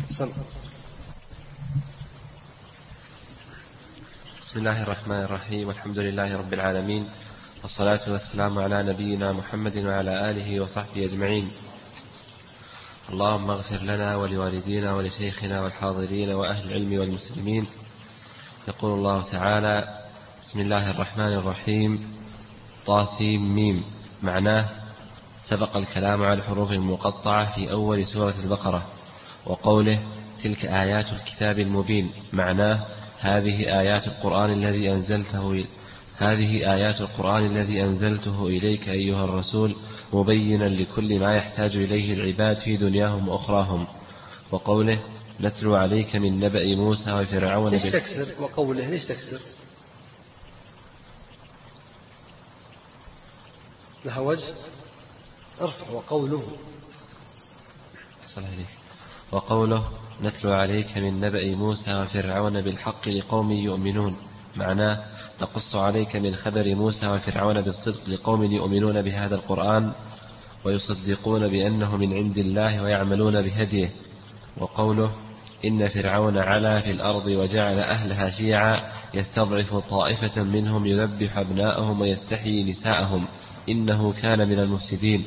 بسم الله الرحمن الرحيم. الحمد لله رب العالمين، والصلاة والسلام على نبينا محمد وعلى آله وصحبه أجمعين. اللهم اغفر لنا ولوالدينا ولشيخنا والحاضرين وأهل العلم والمسلمين. يقول الله تعالى: بسم الله الرحمن الرحيم. طاسيم ميم. معناه: سبق الكلام على الحروف المقطعة في أول سورة البقرة. وقوله: تلك آيات الكتاب المبين. معناه: هذه آيات القرآن الذي أنزلته إليك أيها الرسول، مبينا لكل ما يحتاج إليه العباد في دنياهم وأخراهم. وقوله: نتلو عليك من نبأ موسى وفرعون. ليش تكسر؟ وقوله ليش تكسر؟ لها وجه؟ ارفع. وقوله: نتلو عليك من نبأ موسى وفرعون بالحق لقوم يؤمنون. معناه: نقص عليك من خبر موسى وفرعون بالصدق لقوم يؤمنون بهذا القرآن ويصدقون بأنه من عند الله ويعملون بهديه. وقوله: إن فرعون علا في الأرض وجعل أهلها شيعا يستضعف طائفة منهم يذبح أبناءهم ويستحيي نساءهم إنه كان من المفسدين.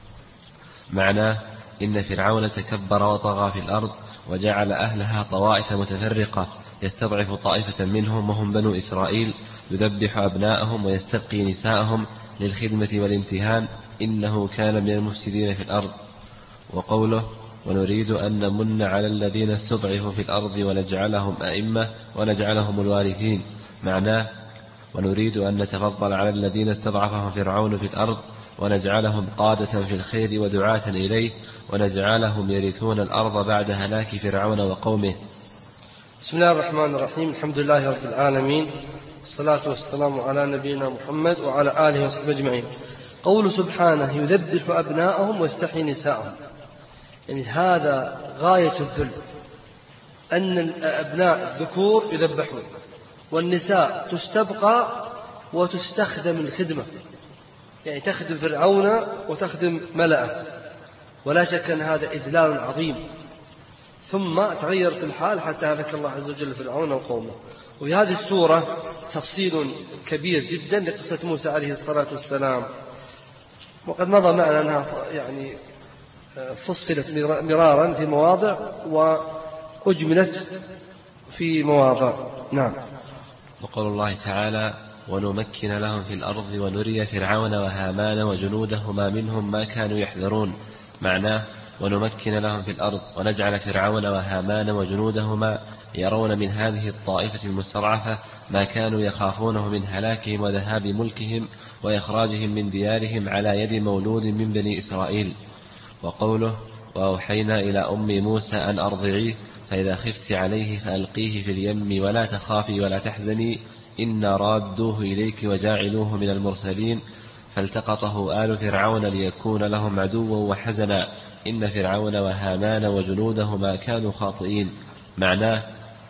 معناه: إن فرعون تكبر وطغى في الأرض وجعل أهلها طوائف متفرقة يستضعف طائفة منهم وهم بنو إسرائيل يذبح أبناءهم ويستبقي نساءهم للخدمة والامتهان إنه كان من المفسدين في الأرض. وقوله: ونريد أن نمن على الذين استضعفوا في الأرض ونجعلهم أئمة ونجعلهم الوارثين. معناه: ونريد أن نتفضل على الذين استضعفهم فرعون في الأرض ونجعلهم قادة في الخير ودعاة إليه ونجعلهم يرثون الأرض بعد هلاك فرعون وقومه. بسم الله الرحمن الرحيم. الحمد لله رب العالمين، والصلاة والسلام على نبينا محمد وعلى آله وصحبه أجمعين. قول سبحانه: يذبح أبناءهم ويستحيي نساءهم. يعني هذا غاية الذل، أن الأبناء الذكور يذبحون والنساء تستبقى وتستخدم الخدمة، يعني تخدم فرعون وتخدم ملأه، ولا شك أن هذا إذلال عظيم. ثم تغيرت الحال حتى هلك الله عز وجل فرعون وقومه. وفي هذه السورة تفصيل كبير جدا لقصة موسى عليه الصلاة والسلام، وقد مضى معنا أنها يعني فصلت مرارا في مواضع وأجملت في مواضع. نعم. وقول الله تعالى: ونمكن لهم في الأرض ونري فرعون وهامان وجنودهما منهم ما كانوا يحذرون. معناه: ونمكن لهم في الأرض ونجعل فرعون وهامان وجنودهما يرون من هذه الطائفة المستضعفة ما كانوا يخافونه من هلاكهم وذهاب ملكهم وإخراجهم من ديارهم على يد مولود من بني إسرائيل. وقوله: وأوحينا إلى أم موسى أن أرضعيه فإذا خفت عليه فألقيه في اليم ولا تخافي ولا تحزني إنا رادوه إليك وجاعلوه من المرسلين فالتقطه آل فرعون ليكون لهم عدوا وحزنا إن فرعون وهامان وجنودهما كانوا خاطئين. معناه: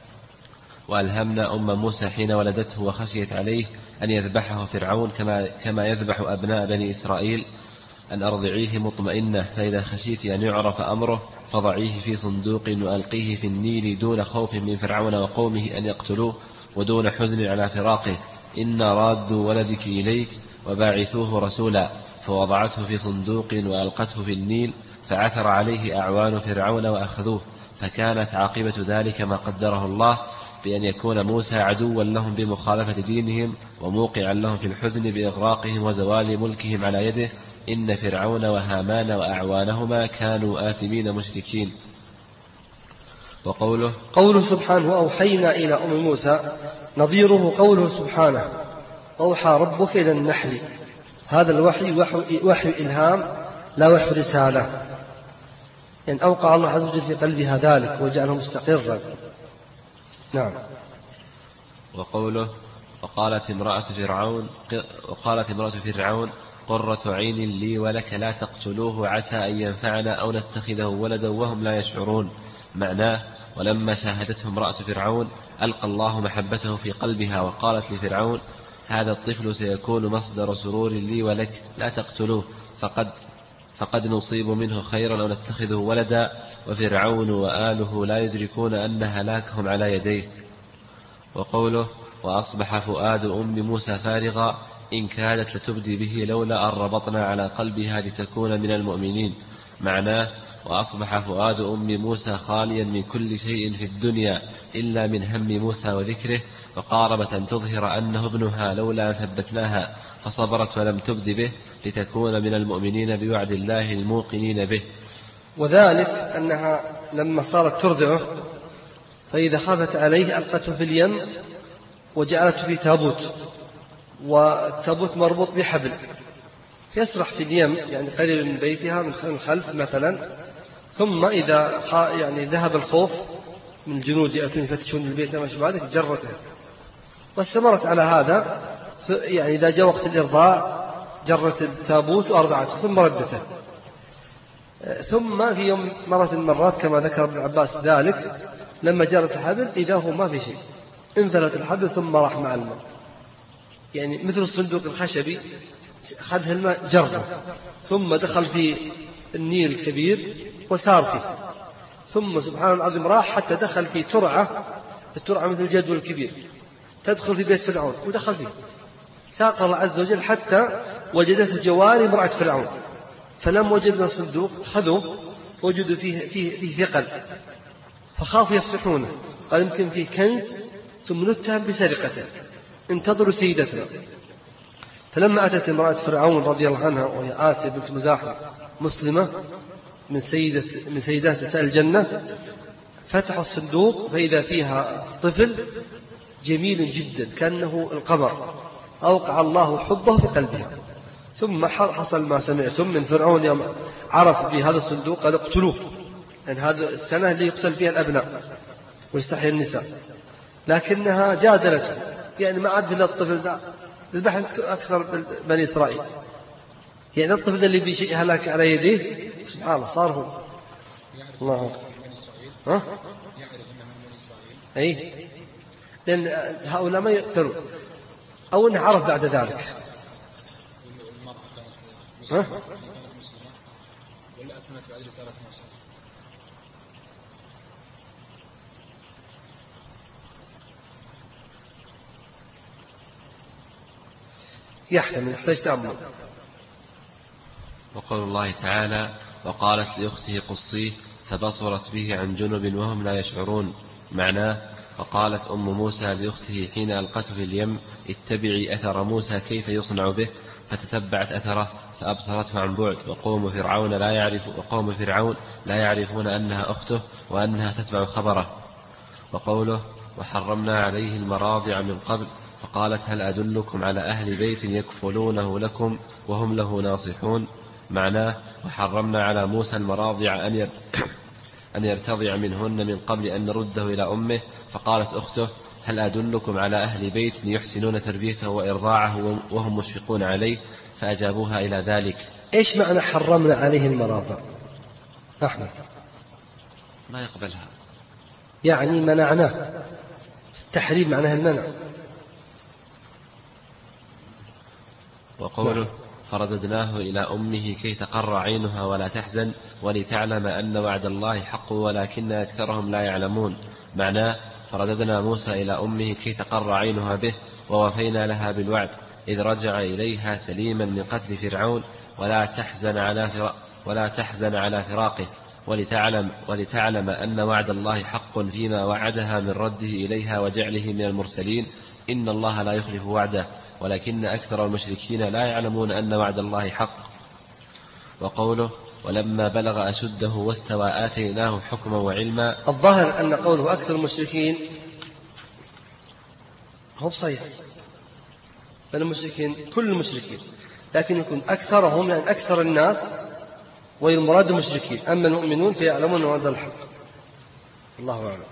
وألهمنا أم موسى حين ولدته وخشيت عليه أن يذبحه فرعون كما يذبح أبناء بني إسرائيل أن أرضعيه مطمئنة، فإذا خشيت أن يعرف أمره فضعيه في صندوق وألقيه في النيل دون خوف من فرعون وقومه أن يقتلوه ودون حزن على فراقه إنا رادوا ولدك إليك وباعثوه رسولا. فوضعته في صندوق وألقته في النيل فعثر عليه أعوان فرعون وأخذوه، فكانت عاقبة ذلك ما قدره الله بأن يكون موسى عدوا لهم بمخالفة دينهم وموقعا لهم في الحزن بإغراقهم وزوال ملكهم على يده إن فرعون وهامان وأعوانهما كانوا آثمين مشركين. وقوله: قوله سبحانه: وأوحينا إلى أم موسى، نظيره قوله سبحانه: أوحى ربك إلى النحل. هذا الوحي وحي إلهام لا وحي رسالة، يعني أوقع الله عز وجل في قلبها ذلك وجعله مستقرا. نعم. وقوله: وقالت امرأة فرعون قرة عين لي ولك لا تقتلوه عسى أن ينفعنا أو نتخذه ولدا وهم لا يشعرون. معناه: ولما شاهدته امرأة فرعون ألقى الله محبته في قلبها وقالت لفرعون: هذا الطفل سيكون مصدر سرور لي ولك لا تقتلوه فقد نصيب منه خيرا أو نتخذه ولدا، وفرعون وآله لا يدركون أن هلاكهم على يديه. وقوله وأصبح فؤاد أم موسى فارغا إن كادت لتبدي به لولا أن ربطنا على قلبها لتكون من المؤمنين. معناه وأصبح فؤاد أم موسى خاليا من كل شيء في الدنيا إلا من هم موسى وذكره، وقاربت أن تظهر أنه ابنها لولا ثبتناها فصبرت ولم تبد به لتكون من المؤمنين بوعد الله الموقنين به. وذلك أنها لما صارت ترضعه فإذا خافت عليه ألقته في اليم وجعلته في تابوت، والتابوت مربوط بحبل يسرح في اليم يعني قريب من بيتها من الخلف مثلا، ثم إذا يعني ذهب الخوف من الجنود يأتون يفتشون البيت ما شابه ذلك جرته، واستمرت على هذا. يعني إذا جاء وقت الإرضاع جرت التابوت وأرضعته ثم ردته. ثم في يوم مرة من المرات كما ذكر ابن عباس ذلك لما جرت الحبل إذا هو ما في شيء، انفلت الحبل ثم راح مع الماء، يعني مثل الصندوق الخشبي أخذها الماء جره ثم دخل في النيل الكبير وسار فيه، ثم سبحان العظيم راح حتى دخل في الترعة مثل الجدول الكبير تدخل في بيت فرعون ودخل فيه. ساق الله عز وجل حتى وجدته جواري امرأة فرعون، فلم وجدنا الصندوق خذوه فوجدوا فيه ثقل فخافوا يفتحونه، قال يمكن فيه كنز ثم نتهم بسرقته، انتظروا سيدتنا. فلما أتت امرأة فرعون رضي الله عنها وهي آسيا بنت مزاحم مسلمة من سيدات نساء الجنة، فتحوا الصندوق فإذا فيها طفل جميل جدا كأنه القمر، أوقع الله حبه في قلبها. ثم حصل ما سمعتم من فرعون يوم عرف بهذا الصندوق قال اقتلوه، يعني هذا السنة اللي يقتل فيها الأبناء ويستحيي النساء، لكنها جادلته يعني ما عاد إلا الطفل ده ذبحت أكثر بني إسرائيل، يعني الطفل اللي بشيء هلاك على يديه سبحان الله صار هو الله ها؟ أي لأن هؤلاء ما يقتلون أو أنه عرف بعد ذلك ها؟ يحتاج تأمل. وقول الله تعالى وقالت لأخته قصيه فبصرت به عن جنب وهم لا يشعرون. معناه وقالت أم موسى لأخته حين ألقته في اليم اتبعي أثر موسى كيف يصنع به، فتتبعت أثره فأبصرته عن بعد. وقوم فرعون لا يعرفون أنها أخته وأنها تتبع خبره. وقوله وحرمنا عليه المراضع من قبل فقالت هل أدلكم على أهل بيت يكفلونه لكم وهم له ناصحون. معناه وحرمنا على موسى المراضع أن يرتضع منهن من قبل أن نرده إلى أمه، فقالت أخته هل أدلكم على أهل بيت يحسنون تربيته وإرضاعه وهم مشفقون عليه، فأجابوها إلى ذلك. إيش معنى حرمنا عليه المراضع أحمد؟ ما يقبلها يعني منعناه، التحريم معناه المنع. وقوله فرددناه إلى أمه كي تقر عينها ولا تحزن ولتعلم أن وعد الله حق ولكن أكثرهم لا يعلمون. معناه فرددنا موسى إلى أمه كي تقر عينها به ووفينا لها بالوعد إذ رجع إليها سليما من قتل فرعون ولا تحزن على فراقه ولتعلم أن وعد الله حق فيما وعدها من رده إليها وجعله من المرسلين إن الله لا يخلف وعده ولكن أكثر المشركين لا يعلمون أن وعد الله حق. وقوله ولما بلغ أشده واستوى آتيناه حكما وعلما. الظاهر أن قوله أكثر المشركين هو صحيح، بل المشركين كل المشركين، لكن يكون أكثرهم يعني أكثر الناس والمراد المشركين، أما المؤمنون فيعلمون وعد الحق. الله أعلم.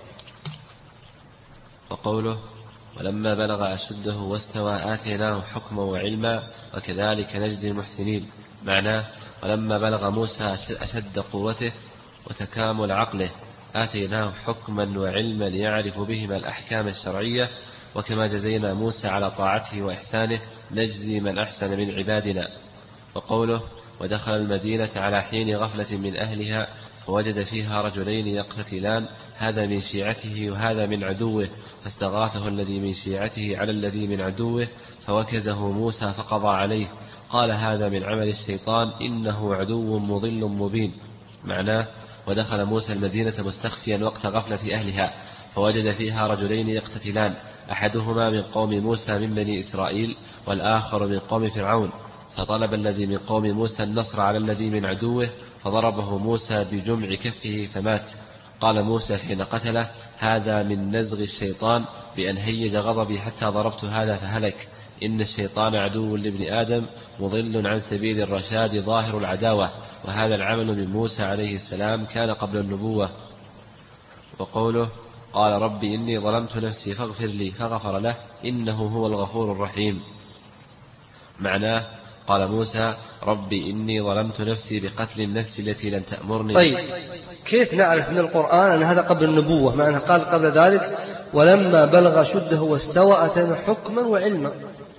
وقوله ولما بلغ أشده واستوى آتيناه حكما وعلما وكذلك نجزي المحسنين. معناه ولما بلغ موسى أشد قوته وتكامل عقله آتيناه حكما وعلما يعرف بهما الأحكام الشرعية، وكما جزينا موسى على طاعته وإحسانه نجزي من أحسن من عبادنا. وقوله ودخل المدينة على حين غفلة من أهلها، فوجد فيها رجلين يقتتلان، هذا من شيعته وهذا من عدوه، فاستغاثه الذي من شيعته على الذي من عدوه، فوكزه موسى فقضى عليه. قال هذا من عمل الشيطان، إنه عدو مضل مبين. معناه: ودخل موسى المدينة مستخفيا وقت غفلة أهلها، فوجد فيها رجلين يقتتلان، أحدهما من قوم موسى من بني إسرائيل، والآخر من قوم فرعون، فطلب الذي من قوم موسى النصر على الذي من عدوه، فضربه موسى بجمع كفه فمات. قال موسى حين قتله: هذا من نزغ الشيطان، بأن هيج غضبي حتى ضربت هذا فهلك. إن الشيطان عدو لابن آدم، مضل عن سبيل الرشاد، ظاهر العداوة. وهذا العمل من موسى عليه السلام كان قبل النبوة. وقوله: قال رب إني ظلمت نفسي فاغفر لي، فغفر له، إنه هو الغفور الرحيم. معناه: قال موسى: رب إني ظلمت نفسي بقتل النفس التي لم تأمرني. طيب، كيف نعرف من القرآن أن هذا قبل النبوة؟ مع أنه قال قبل ذلك: ولما بلغ شده واستوى أتانا حكما وعلما.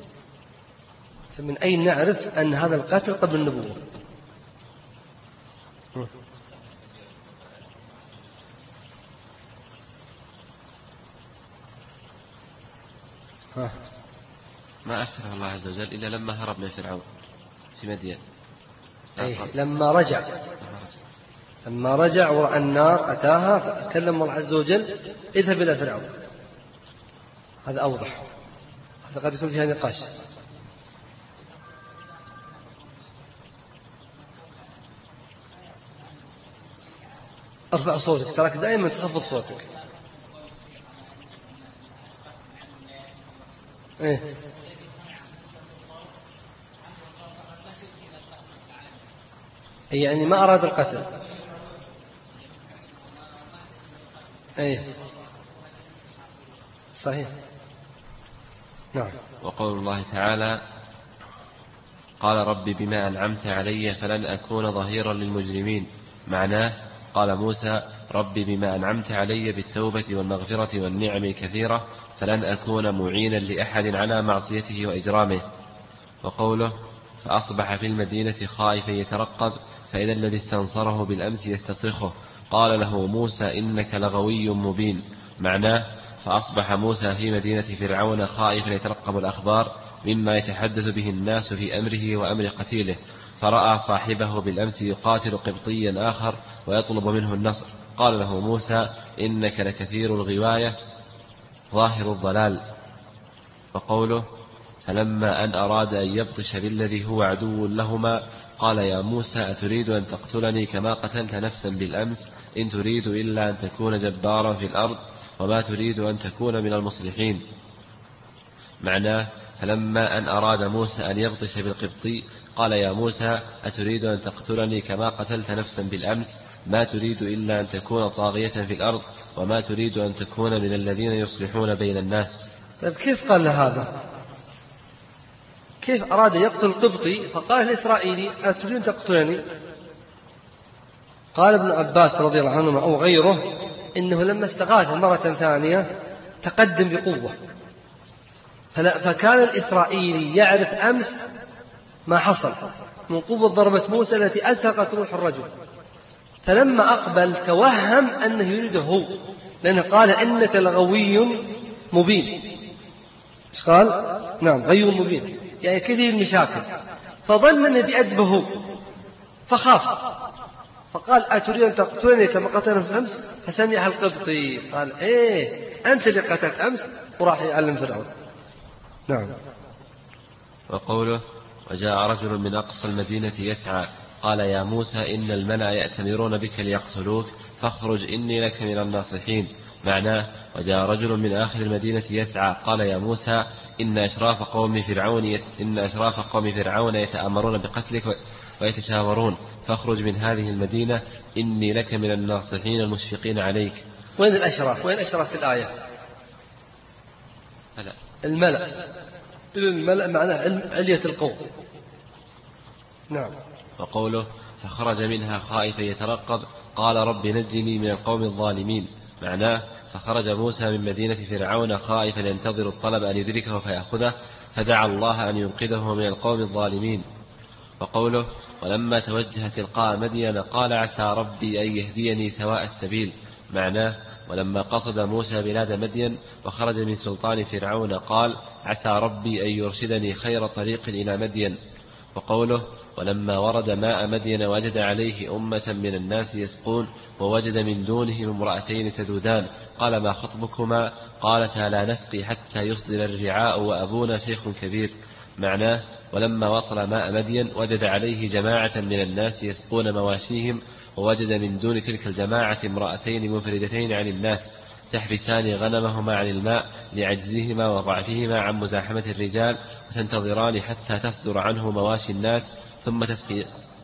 فمن أين نعرف أن هذا القتل قبل النبوة؟ ما أرسله الله عز وجل إلا لما هرب من فرعون في مدين. لما رجع ورأى النار أتاها، فكلم الله عز وجل: اذهب إلى فرعون. هذا أوضح، هذا قد يكون فيها نقاش. ارفع صوتك، تراك دائما تخفض صوتك. يعني ما أراد القتل. صحيح. نعم. وقول الله تعالى: قال رب بما أنعمت علي فلن أكون ظهيرا للمجرمين. معناه: قال موسى: رب بما أنعمت علي بالتوبة والمغفرة والنعم الكثيرة فلن أكون معينا لأحد على معصيته وإجرامه. وقوله: فأصبح في المدينة خائفا يترقب، فإذا الذي استنصره بالأمس يستصرخه، قال له موسى: إنك لغوي مبين. معناه: فأصبح موسى في مدينة فرعون خائفا يترقب الأخبار مما يتحدث به الناس في أمره وأمر قتيله، فرأى صاحبه بالأمس يقاتل قبطيا آخر ويطلب منه النصر، قال له موسى: إنك لكثير الغواية ظاهر الضلال. وقوله: فلما أن أراد أن يبطش بالذي هو عدو لهما، قال يا موسى: أتريد أن تقتلني كما قتلت نفسا بالأمس؟ إن تريد إلا أن تكون جبارا في الأرض وما تريد أن تكون من المصلحين. معناه: فلما أن أراد موسى أن يبطش بالقبطي، قال يا موسى: أتريد أن تقتلني كما قتلت نفسا بالأمس؟ ما تريد إلا أن تكون طاغية في الأرض وما تريد أن تكون من الذين يصلحون بين الناس. طيب، كيف قال هذا؟ كيف أراد يقتل القبطي فقال الإسرائيلي: أتريد أن تقتلني؟ قال ابن عباس رضي الله عنهما أو غيره: إنه لما استغاث مرة ثانية تقدم بقوة، فكان الإسرائيلي يعرف أمس ما حصل من قوة ضربة موسى التي أسهقت روح الرجل، فلما أقبل توهم أنه يريده هو، لأنه قال: إنك لغوي مبين. إيش قال؟ نعم، غي مبين، يعني كثير المشاكل، فظن أنه بأدبه فخاف، فقال: أتريد أن تقتلني كما قتل نفس أمس؟ فسمعها القبطي قال: أنت اللي قتلت أمس، وراح يعلم فرعون. نعم. وقوله: وجاء رجل من أقصى المدينة يسعى، قال يا موسى: إن الملأ يأتمرون بك ليقتلوك فاخرج إني لك من الناصحين. معناه: وجاء رجل من آخر المدينة يسعى، قال يا موسى: إن أشراف قوم فرعون يتآمرون بقتلك ويتشاورون، فاخرج من هذه المدينة إني لك من الناصحين المشفقين عليك. وين الأشراف؟ وين أشراف في الآية؟ الملأ. الملأ معناه علية القوم. نعم. وقوله: فخرج منها خائفا يترقب، قال رب نجني من القوم الظالمين. معناه: فخرج موسى من مدينة فرعون خائفا ينتظر الطلب أن يدركه فيأخذه، فدعا الله أن ينقذه من القوم الظالمين. وقوله ولما توجه تلقاء مدين قال عسى ربي أن يهديني سواء السبيل. معناه ولما قصد موسى بلاد مدين وخرج من سلطان فرعون قال عسى ربي أن يرشدني خير طريق إلى مدين. وقوله ولما ورد ماء مدين وجد عليه أمة من الناس يسقون ووجد من دونهم امرأتين تذودان قال ما خطبكما قالتا لا نسقي حتى يصدر الرعاء وأبونا شيخ كبير. معناه ولما وصل ماء مدين وجد عليه جماعة من الناس يسقون مواشيهم ووجد من دون تلك الجماعة امرأتين مفردتين عن الناس تحبسان غنمهما عن الماء لعجزهما وضعفهما عن مزاحمة الرجال وتنتظران حتى تصدر عنه مواشي الناس ثم تسقي.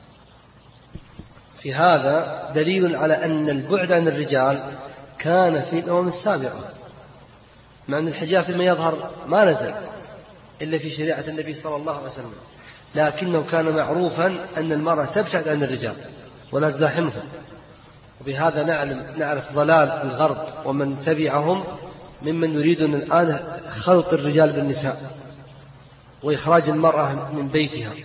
في هذا دليل على أن البعد عن الرجال كان في الأمم السابقة، مع أن الحجاب فيما يظهر ما نزل إلا في شريعة النبي صلى الله عليه وسلم، لكنه كان معروفا أن المرأة تبتعد عن الرجال ولا تزاحمهم. وبهذا نعرف ضلال الغرب ومن تبعهم ممن يريدون الآن خلط الرجال بالنساء وإخراج المرأة من بيتها،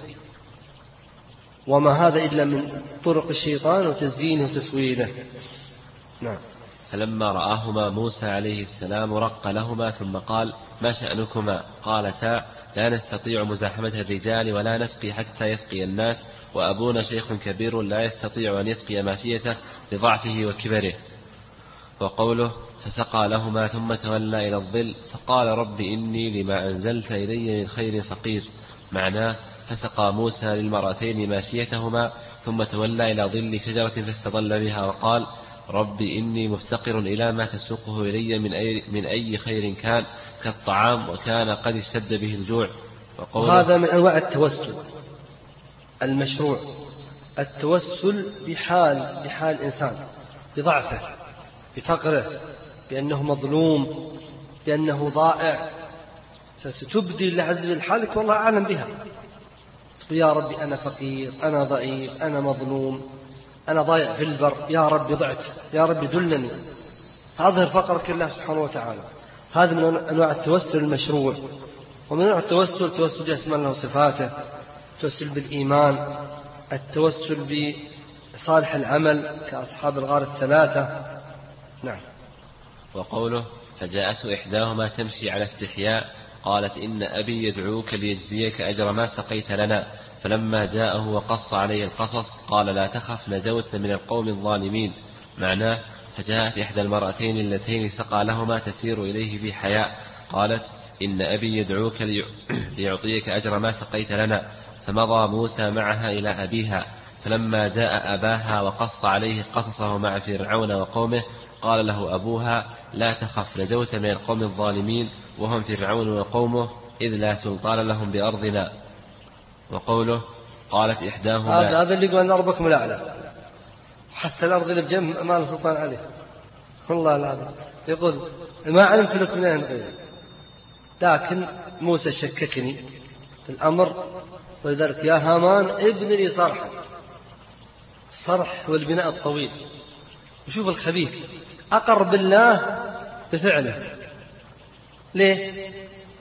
وما هذا إلا من طرق الشيطان وتزيينه وتسويله. نعم. فلما رآهما موسى عليه السلام رق لهما ثم قال ما شأنكما قالتا لا نستطيع مزاحمة الرجال ولا نسقي حتى يسقي الناس وأبونا شيخ كبير لا يستطيع أن يسقي ماشيته لضعفه وكبره. وقوله فسقى لهما ثم تولى إلى الظل فقال رب إني لما أنزلت إلي من خير فقير. معناه فسقى موسى للمرأتين ماشيتهما ثم تولى إلى ظل شجرة فاستظل بها وقال رب إني مفتقر إلى ما تسوقه إلي من أي خير كان كالطعام وكان قد اشتد به الجوع. وهذا من أنواع التوسل المشروع، التوسل بحال الإنسان، بضعفه، بفقره، بأنه مظلوم، بأنه ضائع، فتبدي الله عز وجل حالك والله أعلم بها، تقول يا ربي أنا فقير، أنا ضعيف، أنا مظلوم، أنا ضايع في البر، يا ربي ضعت، يا ربي دلني، فأظهر فقرك لله سبحانه وتعالى. هذا من أنواع التوسل المشروع. ومن أنواع التوسل بأسماء الله وصفاته، التوسل بالإيمان، التوسل بصالح العمل كأصحاب الغار الثلاثة. نعم. وقوله فجاءته إحداهما تمشي على استحياء قالت إن أبي يدعوك ليجزيك أجر ما سقيت لنا، فلما جاءه وقص عليه القصص قال لا تخف نجوت من القوم الظالمين. معناه فجاءت إحدى المرأتين اللتين سقى لهما تسير إليه في حياء قالت إن أبي يدعوك ليعطيك أجر ما سقيت لنا، فمضى موسى معها إلى أبيها، فلما جاء أباها وقص عليه قصصه مع فرعون وقومه قال له أبوها لا تخف نجوت من القوم الظالمين وهم فرعون وقومه إذ لا سلطان لهم بأرضنا. وقوله قالت إحداهما هذا اللي يقول أن ربكم الأعلى، حتى الأرض اللي بجنب ما له سلطان عليه، والله العظيم يقول ما علمت لك من أين غيره، لكن موسى شككني في الأمر، ولذلك يا هامان ابن لي صرحا. الصرح والبناء الطويل. وشوف الخبيث أقر بالله بفعله. ليه؟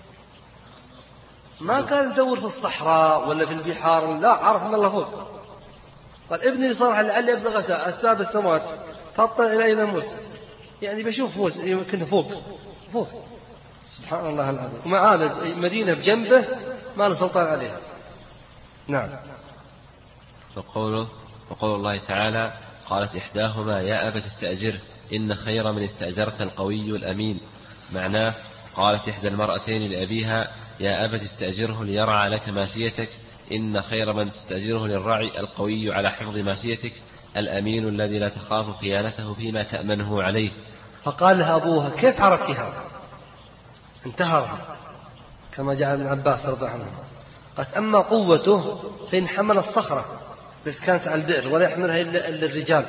ما كان يدور في الصحراء ولا في البحار، لا، عرف أن الله فوق. قال ابني صرحا لعلي أبلغ أسباب السماوات فاطلع إلى موسى، يعني بشوف موسى يمكن فوق. سبحان الله العظيم. ومع هذا مدينة بجنبه ما له سلطان عليها. نعم. وقول الله تعالى قالت إحداهما يا أبت استأجره إن خير من استأجرت القوي الأمين. معناه قالت إحدى المرأتين لأبيها يا أبت استأجره ليرعى لك ماشيتك إن خير من تستأجره للرعي القوي على حفظ ماشيتك الأمين الذي لا تخاف خيانته فيما تأمنه عليه. فقال لها أبوها كيف عرفت هذا؟ انتهرها كما جاء ابن عباس رضي الله عنه. قالت أما قوته فإن حمل الصخرة التي كانت على البئر ولا يحملها إلا الرجال،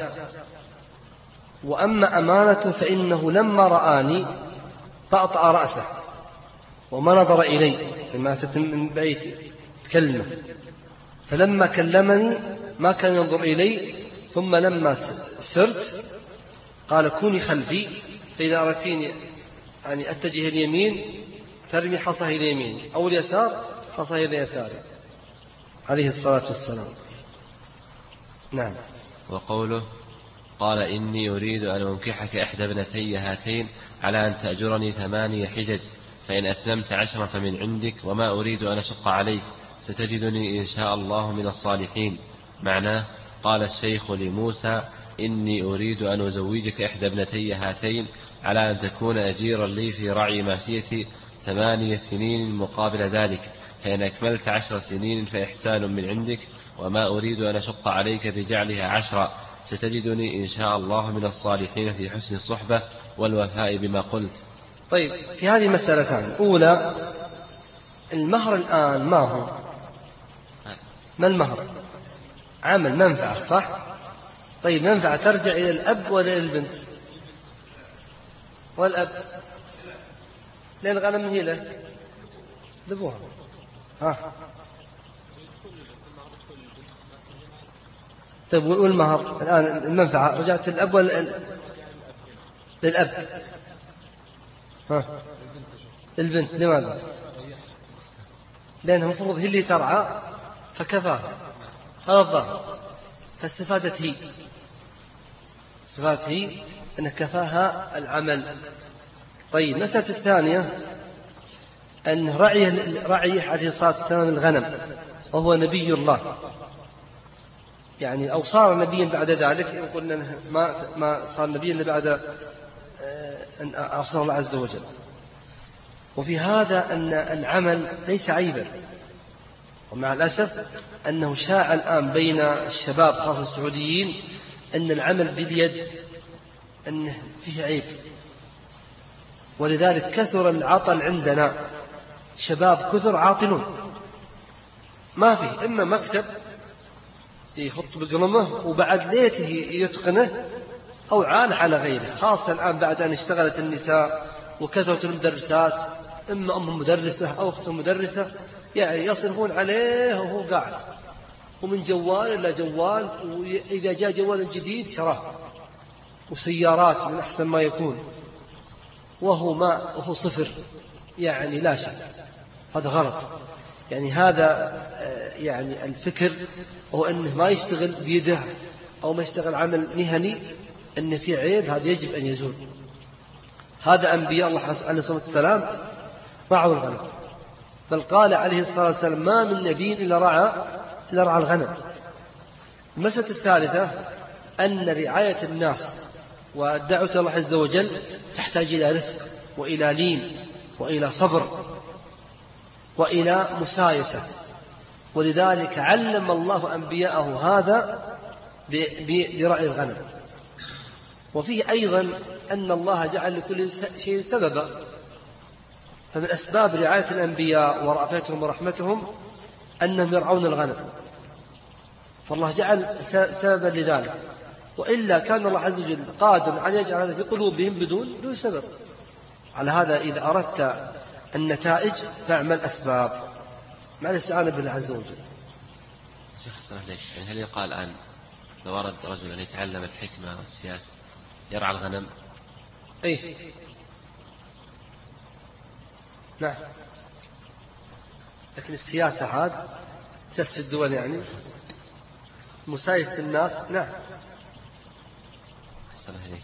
وأما أمانته فإنه لما رآني طأطأ رأسه وما نظر إلي لما أتت من بيت كلمة، فلما كلمني ما كان ينظر إلي، ثم لما سرت قال كوني خلفي فإذا أردتيني يعني أتجه اليمين ترمي حصاه إلى يمين أو اليسار حصاه إلى يساري. عليه الصلاة والسلام. نعم. وقوله قال إني أريد أن أنكحك إحدى ابنتي هاتين على أن تأجرني 8 حجج فإن أتممت 10 فمن عندك وما أريد أن أشق عليك ستجدني إن شاء الله من الصالحين. معناه قال الشيخ لموسى إني أريد أن أزوجك إحدى ابنتي هاتين على أن تكون أجيرا لي في رعي ماشيتي 8 سنين مقابل ذلك، فإن أكملت 10 سنين فإحسان من عندك وما أريد أن أشق عليك بجعلها 10 ستجدني إن شاء الله من الصالحين في حسن الصحبة والوفاء بما قلت. طيب، في هذه مسألتان. أولى، المهر الآن ما هو؟ ما المهر؟ عمل، منفعة، صح؟ طيب، منفعة ترجع إلى الأب ولا إلى البنت؟ والأب لأن الغنم هي له ذبوها. طيب، والمهر الآن المنفعة رجعت للأب ولا للأب؟ البنت. لماذا؟ لأنها المفروض هي اللي ترعى فكفاها، هذا الظاهر، فاستفادت هي، استفادت هي أن كفاها العمل. طيب، المسألة الثانية أن رعيه عليه الصلاة والسلام الغنم وهو نبي الله، يعني أو صار نبيا بعد ذلك، قلنا ما صار نبيا إلا بعد أن أرسل الله عز وجل. وفي هذا أن العمل ليس عيبا، ومع الأسف أنه شاع الآن بين الشباب خاصة السعوديين أن العمل باليد أنه فيه عيب، ولذلك كثر العطل عندنا، شباب كثر عاطلون، ما فيه إما مكتب يخط بقلمه وبعد ليته يتقنه أو عال على غيره، خاصة الآن بعد أن اشتغلت النساء وكثرة المدرسات، إما أمهم مدرسة أو أختهم مدرسة، يعني يصرفون عليه وهو قاعد، ومن جوال إلى جوال، وإذا جاء جوال جديد شراه، وسيارات من أحسن ما يكون، وهو صفر، يعني لا شيء. هذا غلط. يعني هذا يعني الفكر هو أنه ما يشتغل بيده أو ما يشتغل عمل مهني أن في عيب، هذا يجب أن يزول. هذا أنبياء الله عليه الصلاة والسلام رعوا الغنم، بل قال عليه الصلاة والسلام ما من نبي إلا رعى الغنم. المسألة الثالثة أن رعاية الناس والدعوة الله عز وجل تحتاج إلى رفق وإلى لين وإلى صبر وإلى مسايسة، ولذلك علم الله أنبياءه هذا برعي الغنم. وفيه أيضا أن الله جعل لكل شيء سببا، فمن أسباب رعاية الأنبياء ورأفتهم ورحمتهم أنهم يرعون الغنم، فالله جعل سببا لذلك، وإلا كان الله عز وجل قادر أن يجعل هذا في قلوبهم بدون سبب. على هذا إذا أردت النتائج فاعمل أسباب مع الاستعانة بالله عز وجل. شيخ حسن عليك، يعني هل يقال الآن لو أراد رجل أن يتعلم الحكمة والسياسة يرعى الغنم؟ أي نعم، لكن السياسة هذا سياسة الدول، يعني مسايسة الناس. نعم. حسن عليك.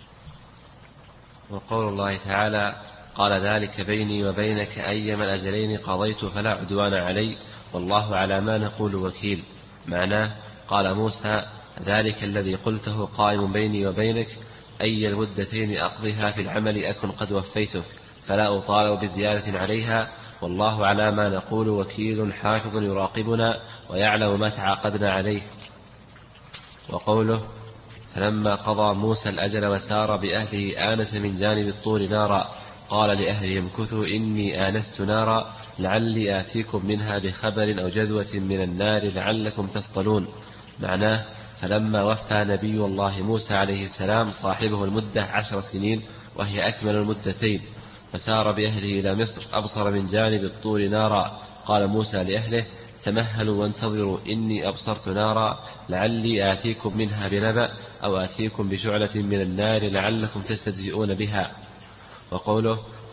وقول الله تعالى قال ذلك بيني وبينك أيما الأجلين قضيت فلا عدوان علي والله على ما نقول وكيل. معناه قال موسى ذلك الذي قلته قائم بيني وبينك، أي المدتين أقضيها في العمل أكن قد وفيتك فلا أطالب بزيادة عليها والله على ما نقول وكيل حافظ يراقبنا ويعلم ما تعاقدنا عليه. وقوله فلما قضى موسى الأجل وسار بأهله آنس من جانب الطور نارا قال لأهلهم امكثوا إني آنست نارا لعلي آتيكم منها بخبر أو جذوة من النار لعلكم تصطلون. معناه فلما وفى نبي الله موسى عليه السلام صاحبه المدة 10 سنين وهي أكمل المدتين، فسار بأهله إلى مصر أبصر من جانب الطور نارا، قال موسى لأهله تمهلوا وانتظروا إني أبصرت نارا لعلي آتيكم منها بنبأ أو آتيكم بشعلة من النار لعلكم تستدفئون بها. وقوله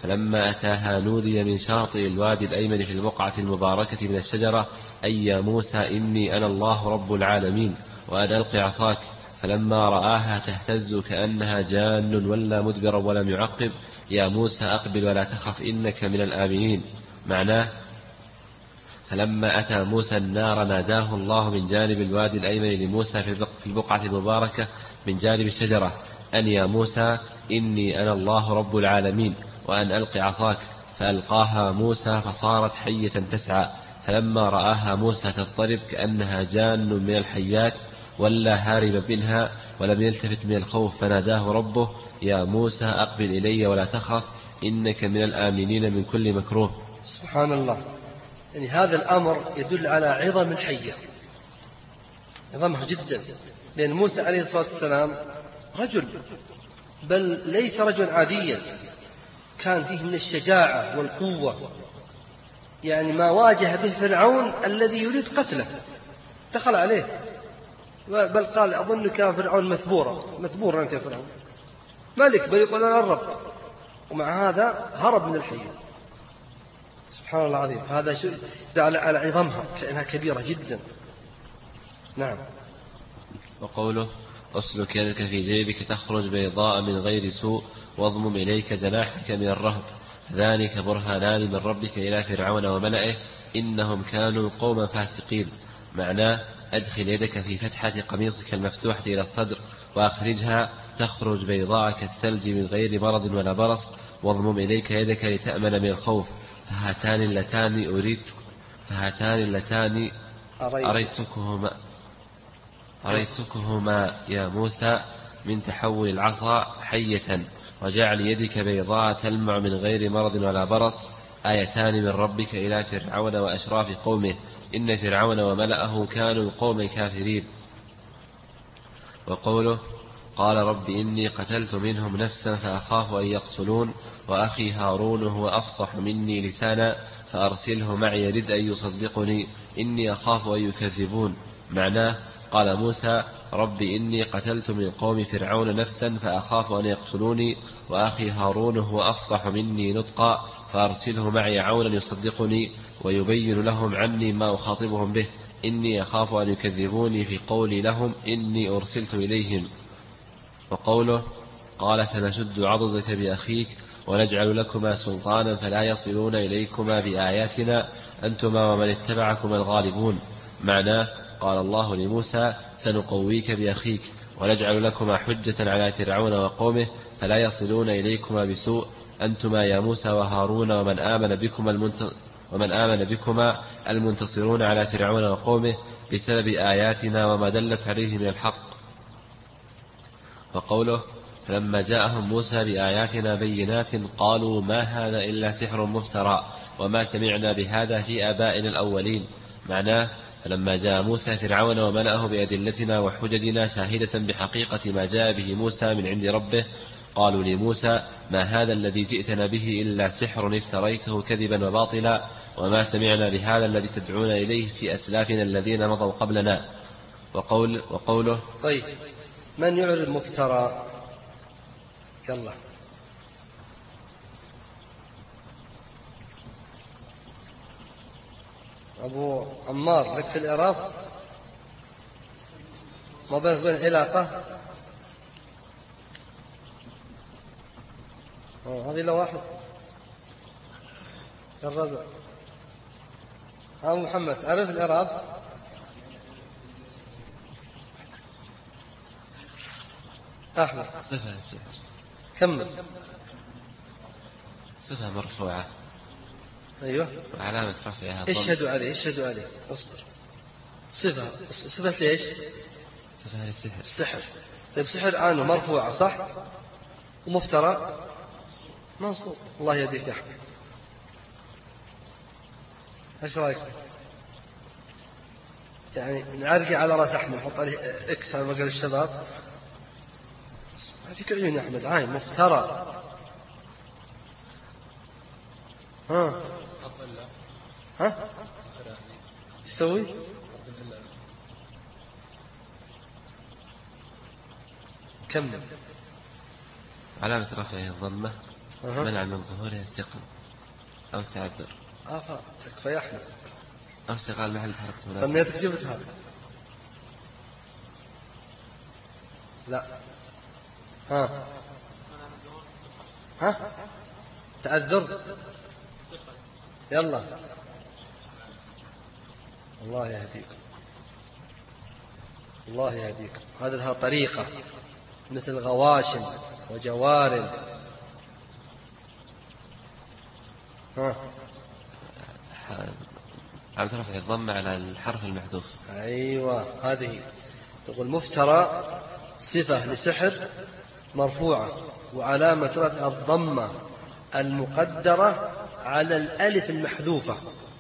فلما أتاها نودي من شاطئ الوادي الأيمن في البقعة المباركة من الشجرة أي يا موسى إني أنا الله رب العالمين وأن ألق عصاك. فلما رآها تهتز كأنها جان ولا مدبرا ولم يعقب يا موسى أقبل ولا تخف إنك من الآمنين. معناه فلما أتى موسى النار ناداه الله من جانب الوادي الأيمن لموسى في البقعة المباركة من جانب الشجرة أن يا موسى إني أنا الله رب العالمين وأن ألق عصاك. فألقاها موسى فصارت حية تسعى. فلما رآها موسى تضطرب كأنها جان من الحيات ولا هارب منها ولم يلتفت من الخوف فناداه ربه يا موسى أقبل إلي ولا تخف إنك من الآمنين من كل مكروه. سبحان الله. يعني هذا الأمر يدل على عظم الحية، عظمها جدا، لأن موسى عليه الصلاة والسلام رجل، بل ليس رجل عاديا، كان فيه من الشجاعة والقوة، يعني ما واجه به فرعون الذي يريد قتله، دخل عليه بل قال أظنك يا فرعون مثبورا أنت يا فرعون، ملك بل يقول أنا الرب، ومع هذا هرب من الحية. سبحان الله العظيم. هذا شيء على عظمها كأنها كبيرة جدا. نعم. وقوله أسلك يدك في جيبك تخرج بيضاء من غير سوء واضمم إليك جناحك من الرهب ذلك برهانان من ربك إلى فرعون وملئه إنهم كانوا قوما فاسقين. معناه أدخل يدك في فتحة قميصك المفتوحة إلى الصدر وأخرجها تخرج بيضاء كالثلج من غير مرض ولا برص واضمم إليك يدك لتأمن من الخوف فهاتان اللتان أريتكهما يا موسى من تحول العصا حية وجعل يدك بيضاء تلمع من غير مرض ولا برص آيتان من ربك إلى فرعون وأشراف قومه إن فرعون وملأه كانوا قوم كافرين. وقوله قال رب إني قتلت منهم نفسا فأخاف أن يقتلون وأخي هارون هو أفصح مني لسانا فأرسله معي يرد أن يصدقني إني أخاف أن يكذبون. معناه قال موسى رب إني قتلت من قوم فرعون نفسا فأخاف أن يقتلوني وأخي هارون هو أفصح مني نطقا فأرسله معي عونا يصدقني ويبين لهم عني ما أخاطبهم به إني أخاف أن يكذبوني في قولي لهم إني أرسلت إليهم. وقوله قال سنشد عضدك بأخيك ونجعل لكما سلطانا فلا يصلون إليكما بآياتنا أنتما ومن اتبعكما الغالبون. معناه قال الله لموسى سنقويك بأخيك ونجعل لكما حجة على فرعون وقومه فلا يصلون إليكما بسوء أنتما يا موسى وهارون ومن آمن بكما المنتصرون على فرعون وقومه بسبب آياتنا وما دلت عليه من الحق. وقوله فلما جاءهم موسى بآياتنا بينات قالوا ما هذا إلا سحر مفترى وما سمعنا بهذا في آبائنا الأولين. معناه فلما جاء موسى فرعون وملأه بأدلتنا وحججنا شاهدة بحقيقة ما جاء به موسى من عند ربه قالوا لموسى ما هذا الذي جئتنا به إلا سحر افتريته كذبا وباطلا وما سمعنا بهذا الذي تدعون إليه في أسلافنا الذين مضوا قبلنا. وقوله طيب من يعرض مفترى؟ يلا أبو عمار لك في الإعراب ما بينك وبين علاقة؟ هذه إلا واحد الرابع. محمد عرف الإعراب؟ أحمد صفة السحر كمل. صفة مرفوعة أيوة وعلامة رفعها اشهدوا عليه اصبر. صفة ليش؟ صفة للسحر. السحر. طيب سحر عنه مرفوعة صح، ومفترى منصوب. الله يهديك يا أحمد. ايش رايك؟ يعني نعرقي على راس أحمد نحط عليه اكس على مقال الشباب. ما فيك عيون يا أحمد. عين مفترى. ها ايش تسوي؟ كمل. علامة رفعه الضمة منع من ظهورها الثقل أو التعذر. تكفى يا أحمد. أو استقال محل حركة مناسبة. ظنيتك جبتها. لا. تعذر. يلا الله يهديكم، الله يهديكم. هذا لها طريقة مثل غواشم وجوار. عم ترفع الضم على الحرف المحذوف. أيوة هذه. تقول مفترى صفة لسحر مرفوعة وعلامة رفع الضمة المقدرة على الألف المحذوفة.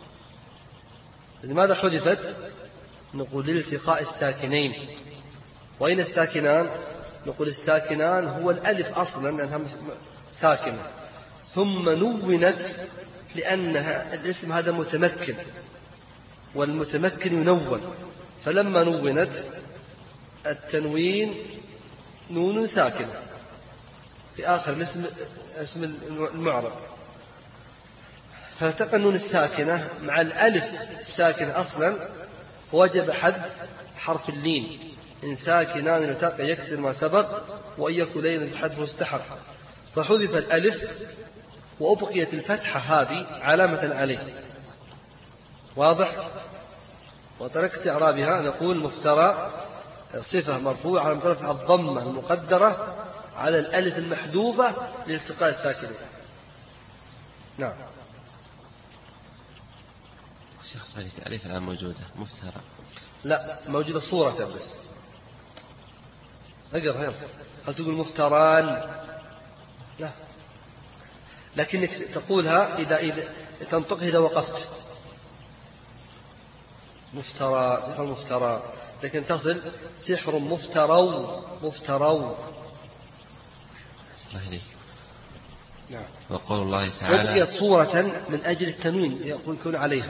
لماذا حذفت؟ نقول لالتقاء الساكنين. وأين الساكنان؟ نقول الساكنان هو الألف أصلا لأنها ساكنة، ثم نونت لأنها الاسم هذا متمكن، والمتمكن ينون، فلما نونت التنوين نون ساكنة في آخر الاسم، اسم المعرب، فالتقى النون الساكنة مع الألف الساكنة أصلا، فوجب حذف حرف اللين. إن ساكنان التقى يكسر ما سبق، وإن يكن لين الحذف مستحق، فحذف الألف وأبقيت الفتحة هذه علامة عليه. واضح؟ وتركت إعرابها. نقول مفترى صفة مرفوعة على رفع الضمة المقدرة على الألف المحذوفة لالتقاء الساكنين. نعم. شيخ صالح الألف الآن موجودة مفترى؟ لا، موجودة صورة بس. اقرأ. هل تقول مفتران؟ لا، لكنك تقولها إذا تنطقها إذا وقفت. مفترى، سحر مفترى، لكن تصل سحر مفترو مفترو. صحيح ليك. نعم. وقول الله تعالى بقيت صورة من أجل التنوين يكون عليها.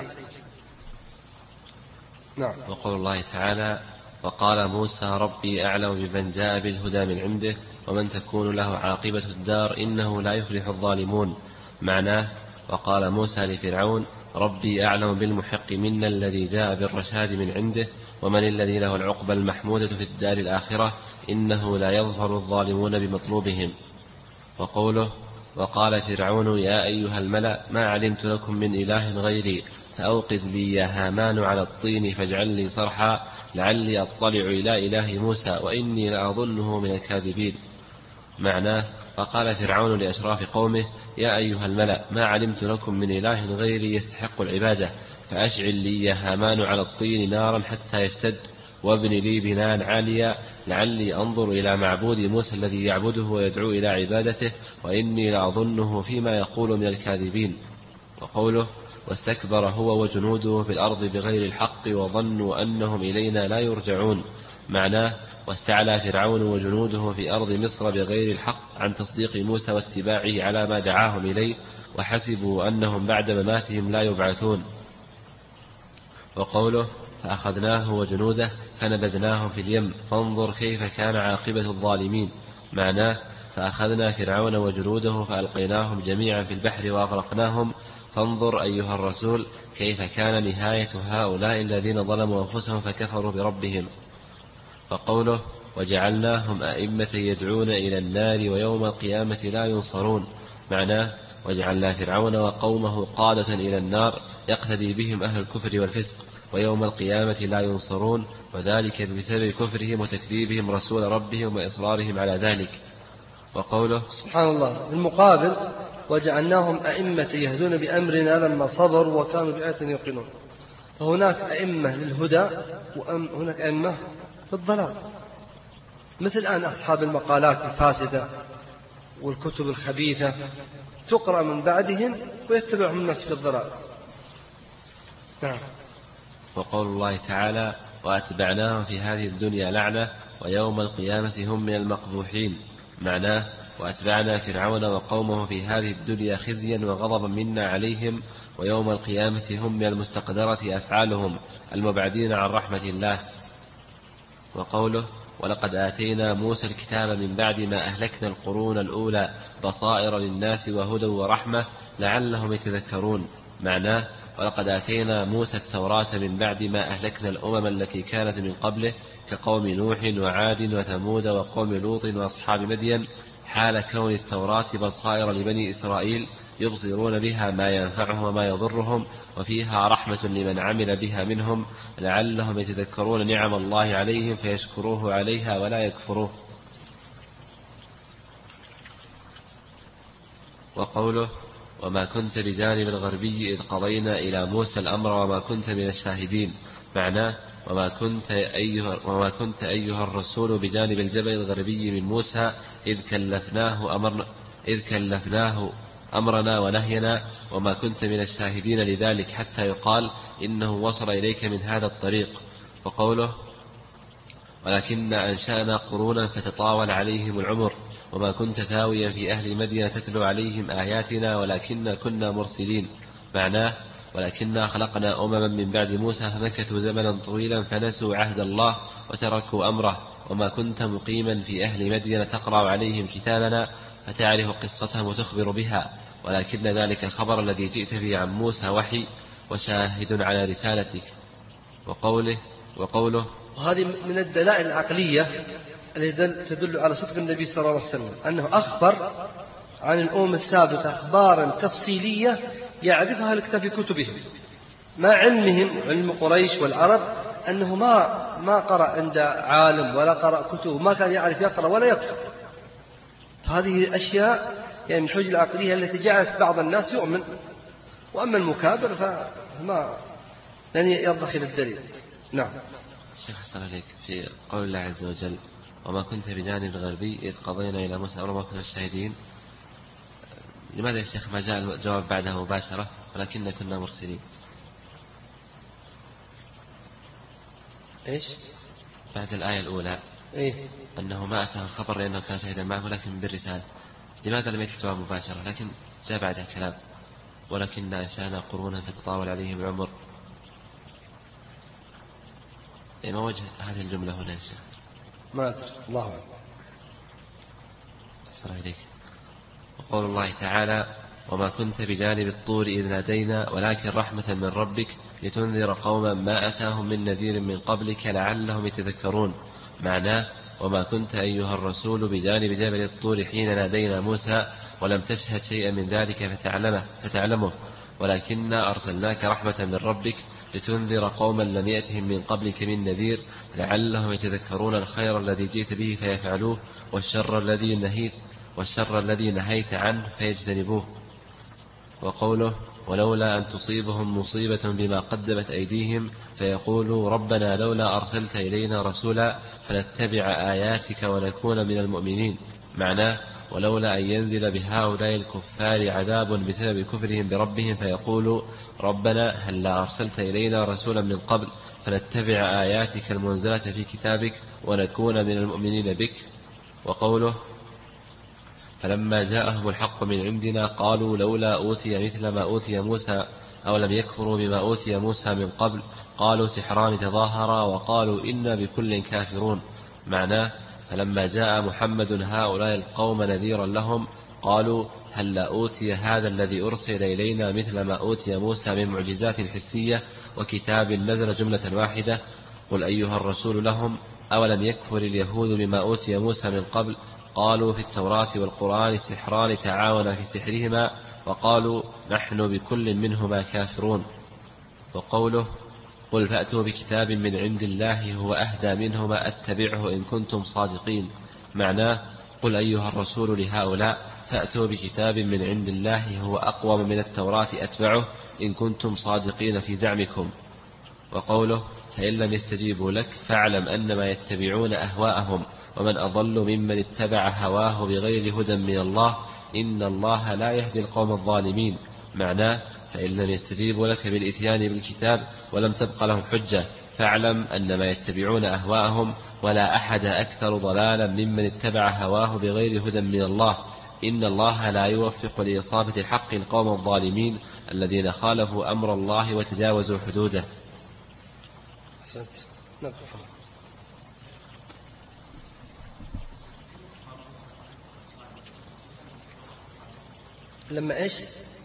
نعم. وقول الله تعالى وقال موسى ربي أعلم بمن جاء بالهدى من عنده ومن تكون له عاقبة الدار إنه لا يفلح الظالمون. معناه وقال موسى لفرعون ربي أعلم بالمحق منا الذي جاء بالرشاد من عنده ومن الذي له العقبى المحمودة في الدار الآخرة إنه لا يظفر الظالمون بمطلوبهم. وقوله وقال فرعون يا أيها الملأ ما علمت لكم من إله غيري فأوقذ لي يا هامان على الطين فاجعل لي صرحا لعلي أطلع إلى إله موسى وإني لأظنه من الكاذبين. معناه وقال فرعون لأشراف قومه يا أيها الملأ ما علمت لكم من إله غيري يستحق العبادة فأشعل لي يا هامان على الطين نارا حتى يشتد وابن لي بناء عاليا لعلي أنظر إلى معبود موسى الذي يعبده ويدعو إلى عبادته وإني لأظنه فيما يقول من الكاذبين. وقوله واستكبر هو وجنوده في الأرض بغير الحق وظنوا أنهم إلينا لا يرجعون. معناه واستعلى فرعون وجنوده في أرض مصر بغير الحق عن تصديق موسى واتباعه على ما دعاهم إليه وحسبوا أنهم بعد مماتهم لا يبعثون. وقوله فأخذناه وجنوده فنبذناهم في اليم فانظر كيف كان عاقبة الظالمين. معناه فأخذنا فرعون وجنوده فألقيناهم جميعا في البحر وأغرقناهم فانظر أيها الرسول كيف كان نهاية هؤلاء الذين ظلموا أنفسهم فكفروا بربهم. وقوله وجعلناهم أئمة يدعون إلى النار ويوم القيامة لا ينصرون. معناه وجعلنا فرعون وقومه قادة إلى النار يقتدي بهم أهل الكفر والفسق ويوم القيامة لا ينصرون وذلك بسبب كفرهم وتكذيبهم رسول ربهم وإصرارهم على ذلك. وقوله سبحان الله المقابل وجعلناهم أئمة يهدون بأمرنا لما صبروا وكانوا بآياتنا يوقنون. فهناك أئمة للهدى وهناك أئمة للضلال، مثل الآن أصحاب المقالات الفاسدة والكتب الخبيثة تقرأ من بعدهم ويتبعهم الناس في الضلال. نعم. وقول الله تعالى وأتبعناهم في هذه الدنيا لعنة ويوم القيامة هم من المقبوحين. معناه وأتبعنا فرعون وقومه في هذه الدنيا خزيا وغضبا منا عليهم ويوم القيامة هم من المستقدرة أفعالهم المبعدين عن رحمة الله. وقوله ولقد آتينا موسى الكتاب من بعد ما أهلكنا القرون الأولى بصائر للناس وهدى ورحمة لعلهم يتذكرون. معناه ولقد آتينا موسى التوراة من بعد ما أهلكنا الأمم التي كانت من قبله كقوم نوح وعاد وثمود وقوم لوط وأصحاب مدين، حال كون التوراة بصائر لبني إسرائيل يبصرون بها ما ينفعهم وما يضرهم، وفيها رحمة لمن عمل بها منهم لعلهم يتذكرون نعم الله عليهم فيشكروه عليها ولا يكفروه. وقوله وما كنت بجانب الغربي إذ قضينا إلى موسى الأمر وما كنت من الشاهدين. معناه وما كنت أيها الرسول بجانب الجبل الغربي من موسى إذ كلفناه أمرنا ونهينا، وما كنت من الشاهدين لذلك حتى يقال إنه وصل إليك من هذا الطريق. وقوله ولكن أنشأنا قرونا فتطاول عليهم العمر وما كنت ثاويا في أهل مدينة تتلو عليهم آياتنا ولكننا كنا مرسلين. معناه ولكننا خلقنا أمما من بعد موسى فمكثوا زمنا طويلا فنسوا عهد الله وتركوا أمره، وما كنت مقيما في أهل مدينة تقرأ عليهم كتابنا فتعرف قصتهم وتخبر بها، ولكن ذلك الخبر الذي جئت به عن موسى وحي وشاهد على رسالتك. وقوله وهذه من الدلائل العقلية التي تدل على صدق النبي صلى الله عليه وسلم أنه أخبر عن الأمم السابقة أخبارا تفصيلية يعرفها الكتاب في كتبهم، مع علمهم علم قريش والعرب أنه ما قرأ عند عالم ولا قرأ كتب، ما كان يعرف يقرأ ولا يكتب. هذه أشياء يعني من الحجة العقلية التي جعلت بعض الناس يؤمن، وأما المكابر فما لن يرضخ إلى الدليل. نعم. شيخ حسن عليك في قول الله عز وجل وما كنت بجانب الغربي إذ قضينا إلى موسى أمر ما كنا الشاهدين، لماذا يا شيخ ما جاء الجواب بعدها مباشرة ولكن كنا مرسلين؟ إيش؟ بعد الآية الأولى إيه؟ أنه ما أتاه الخبر لأنه كان شهيدا معه لكن بالرسالة، لماذا لم يأتي الجواب مباشرة لكن جاء بعدها كلام ولكن أنشأنا قرونا فتطاول عليهم العمر؟ ما وجه هذه الجملة هنا يا شيخ؟ ما أدري، الله أعلم. أحسن إليك. وقول الله تعالى وما كنت بجانب الطور إذ نادينا ولكن رحمة من ربك لتنذر قوما ما أتاهم من نذير من قبلك لعلهم يتذكرون. معناه وما كنت أيها الرسول بجانب جبل الطور حين نادينا موسى ولم تشهد شيئا من ذلك فتعلمه، ولكن أرسلناك رحمة من ربك لتنذر قوما لم يأتهم من قبلك من نذير لعلهم يتذكرون الخير الذي جئت به فيفعلوه والشر الذي نهيت عنه فيجتنبوه. وقوله ولولا أن تصيبهم مصيبة بما قدمت أيديهم فيقولوا ربنا لولا أرسلت إلينا رسولا فنتبع آياتك ونكون من المؤمنين. معناه ولولا أن ينزل بهؤلاء الكفار عذاب بسبب كفرهم بربهم فيقولوا ربنا هل لا أرسلت إلينا رسولا من قبل فنتبع آياتك المنزلة في كتابك ونكون من المؤمنين بك. وقوله فلما جاءهم الحق من عندنا قالوا لولا أوتي مثل ما أوتي موسى أو لم يكفروا بما أوتي موسى من قبل قالوا سحران تظاهرا وقالوا إنا بكل كافرون. معناه فلما جاء محمد هؤلاء القوم نذيرا لهم قالوا هل لا أوتي هذا الذي أرسل إلينا مثل ما أوتي موسى من معجزات حسية وكتاب نزل جملة واحدة. قل أيها الرسول لهم أولم يكفر اليهود بما أوتي موسى من قبل قالوا في التوراة والقرآن سحران تعاونا في سحرهما وقالوا نحن بكل منهما كافرون. وقوله قل فأتوا بكتاب من عند الله هو أهدى منهما أتبعه إن كنتم صادقين. معناه قل أيها الرسول لهؤلاء فأتوا بكتاب من عند الله هو أقوم من التوراة أتبعه إن كنتم صادقين في زعمكم. وقوله فإن لم يستجيبوا لك فاعلم أنما يتبعون أهواءهم ومن أضل ممن اتبع هواه بغير هدى من الله إن الله لا يهدي القوم الظالمين. معناه فإن لم يستجيبوا لك بالإتيان بالكتاب ولم تبق لهم حجة فاعلم أنما يتبعون أهواءهم ولا أحد أكثر ضلالا ممن اتبع هواه بغير هدى من الله إن الله لا يوفق لإصابة الحق القوم الظالمين الذين خالفوا أمر الله وتجاوزوا حدوده. أحسنت. نقف. لما إيش؟